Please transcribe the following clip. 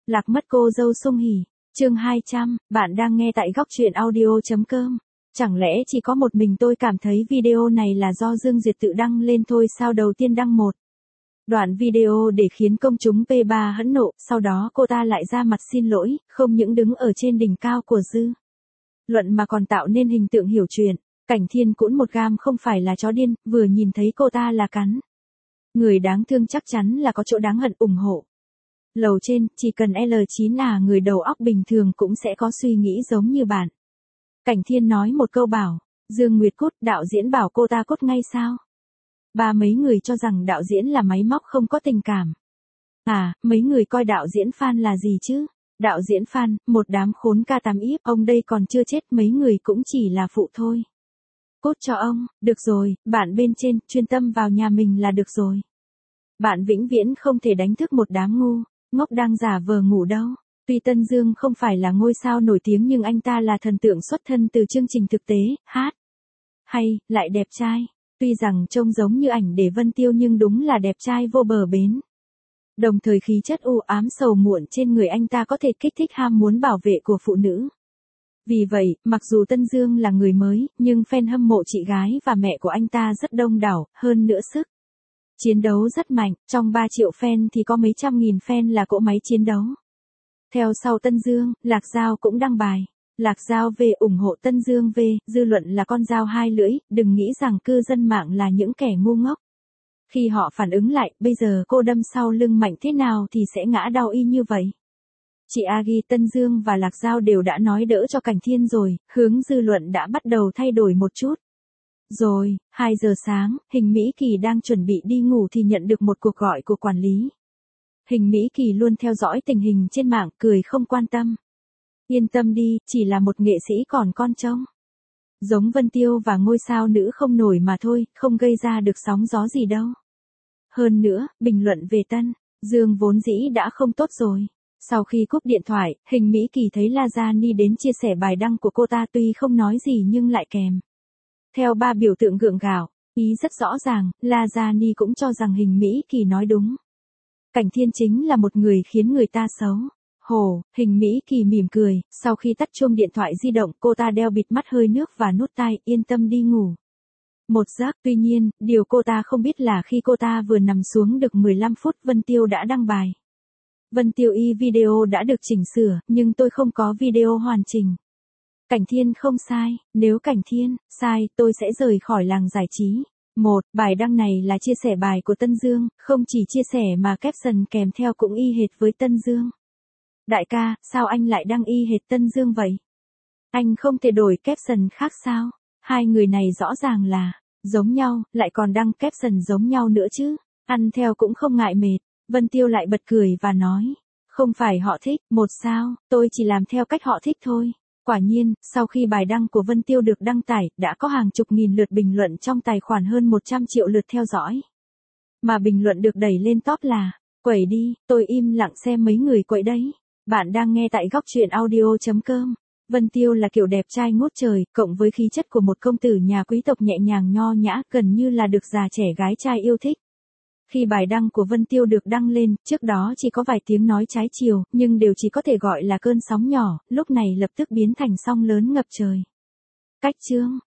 Lạc mất cô dâu Sung Hỉ. Chương 200, bạn đang nghe tại góc truyện audio.com. Chẳng lẽ chỉ có một mình tôi cảm thấy video này là do Dương Duyệt tự đăng lên thôi sao? Đầu tiên đăng một đoạn video để khiến công chúng P3 hẫn nộ, sau đó cô ta lại ra mặt xin lỗi, không những đứng ở trên đỉnh cao của dư luận mà còn tạo nên hình tượng hiểu chuyện. Cảnh Thiên cũng một gam không phải là chó điên, vừa nhìn thấy cô ta là cắn. Người đáng thương chắc chắn là có chỗ đáng hận, ủng hộ. Lầu trên, chỉ cần L9 người đầu óc bình thường cũng sẽ có suy nghĩ giống như bạn. Cảnh Thiên nói một câu bảo, Dương Nguyệt cút, đạo diễn bảo cô ta cút ngay sao? Mấy người cho rằng đạo diễn là máy móc không có tình cảm. Mấy người coi đạo diễn fan là gì chứ? Đạo diễn fan, một đám khốn K8 ông đây còn chưa chết, mấy người cũng chỉ là phụ thôi. Cút cho ông, được rồi, bạn bên trên, chuyên tâm vào nhà mình là được rồi. Bạn vĩnh viễn không thể đánh thức một đám ngu ngốc đang giả vờ ngủ đâu. Tuy Tân Dương không phải là ngôi sao nổi tiếng nhưng anh ta là thần tượng xuất thân từ chương trình thực tế, hát hay, lại đẹp trai. Tuy rằng trông giống như ảnh để Vân Tiêu nhưng đúng là đẹp trai vô bờ bến. Đồng thời khí chất u ám sầu muộn trên người anh ta có thể kích thích ham muốn bảo vệ của phụ nữ. Vì vậy, mặc dù Tân Dương là người mới, nhưng fan hâm mộ chị gái và mẹ của anh ta rất đông đảo, hơn nữa sức chiến đấu rất mạnh, trong 3 triệu fan thì có mấy trăm nghìn fan là cỗ máy chiến đấu. Theo sau Tân Dương, Lạc Giao cũng đăng bài. Lạc Giao về ủng hộ Tân Dương về, dư luận là con dao hai lưỡi, đừng nghĩ rằng cư dân mạng là những kẻ ngu ngốc. Khi họ phản ứng lại, bây giờ cô đâm sau lưng mạnh thế nào thì sẽ ngã đau y như vậy. Chị Agi, Tân Dương và Lạc Giao đều đã nói đỡ cho Cảnh Thiên rồi, hướng dư luận đã bắt đầu thay đổi một chút. Rồi, 2 giờ sáng, Hình Mỹ Kỳ đang chuẩn bị đi ngủ thì nhận được một cuộc gọi của quản lý. Hình Mỹ Kỳ luôn theo dõi tình hình trên mạng, cười không quan tâm. Yên tâm đi, chỉ là một nghệ sĩ còn con trông. Giống Vân Tiêu và ngôi sao nữ không nổi mà thôi, không gây ra được sóng gió gì đâu. Hơn nữa, bình luận về Tân Dương vốn dĩ đã không tốt rồi. Sau khi cúp điện thoại, Hình Mỹ Kỳ thấy Lajani đến chia sẻ bài đăng của cô ta, tuy không nói gì nhưng lại kèm theo 3 biểu tượng gượng gạo, ý rất rõ ràng, Lajani cũng cho rằng Hình Mỹ Kỳ nói đúng. Cảnh Thiên chính là một người khiến người ta xấu hổ. Hình Mỹ Kỳ mỉm cười, sau khi tắt chuông điện thoại di động, cô ta đeo bịt mắt hơi nước và nút tai, yên tâm đi ngủ một giấc. Tuy nhiên, điều cô ta không biết là khi cô ta vừa nằm xuống được 15 phút, Vân Tiêu đã đăng bài. Vân Tiêu video đã được chỉnh sửa, nhưng tôi không có video hoàn chỉnh. Cảnh Thiên không sai, nếu Cảnh Thiên sai, tôi sẽ rời khỏi làng giải trí. Bài đăng này là chia sẻ bài của Tân Dương, không chỉ chia sẻ mà caption kèm theo cũng y hệt với Tân Dương. Đại ca, sao anh lại đăng y hệt Tân Dương vậy? Anh không thể đổi caption khác sao? Hai người này rõ ràng là giống nhau, lại còn đăng caption giống nhau nữa chứ. Ăn theo cũng không ngại mệt. Vân Tiêu lại bật cười và nói, không phải họ thích, sao, tôi chỉ làm theo cách họ thích thôi. Quả nhiên, sau khi bài đăng của Vân Tiêu được đăng tải, đã có hàng chục nghìn lượt bình luận trong tài khoản hơn 100 triệu lượt theo dõi. Mà bình luận được đẩy lên top là, quẩy đi, tôi im lặng xem mấy người quậy đấy. Bạn đang nghe tại góc truyện audio.com. Vân Tiêu là kiểu đẹp trai ngút trời, cộng với khí chất của một công tử nhà quý tộc nhẹ nhàng nho nhã, gần như là được già trẻ gái trai yêu thích. Khi bài đăng của Vân Tiêu được đăng lên, trước đó chỉ có vài tiếng nói trái chiều, nhưng đều chỉ có thể gọi là cơn sóng nhỏ, lúc này lập tức biến thành sóng lớn ngập trời. Cách chương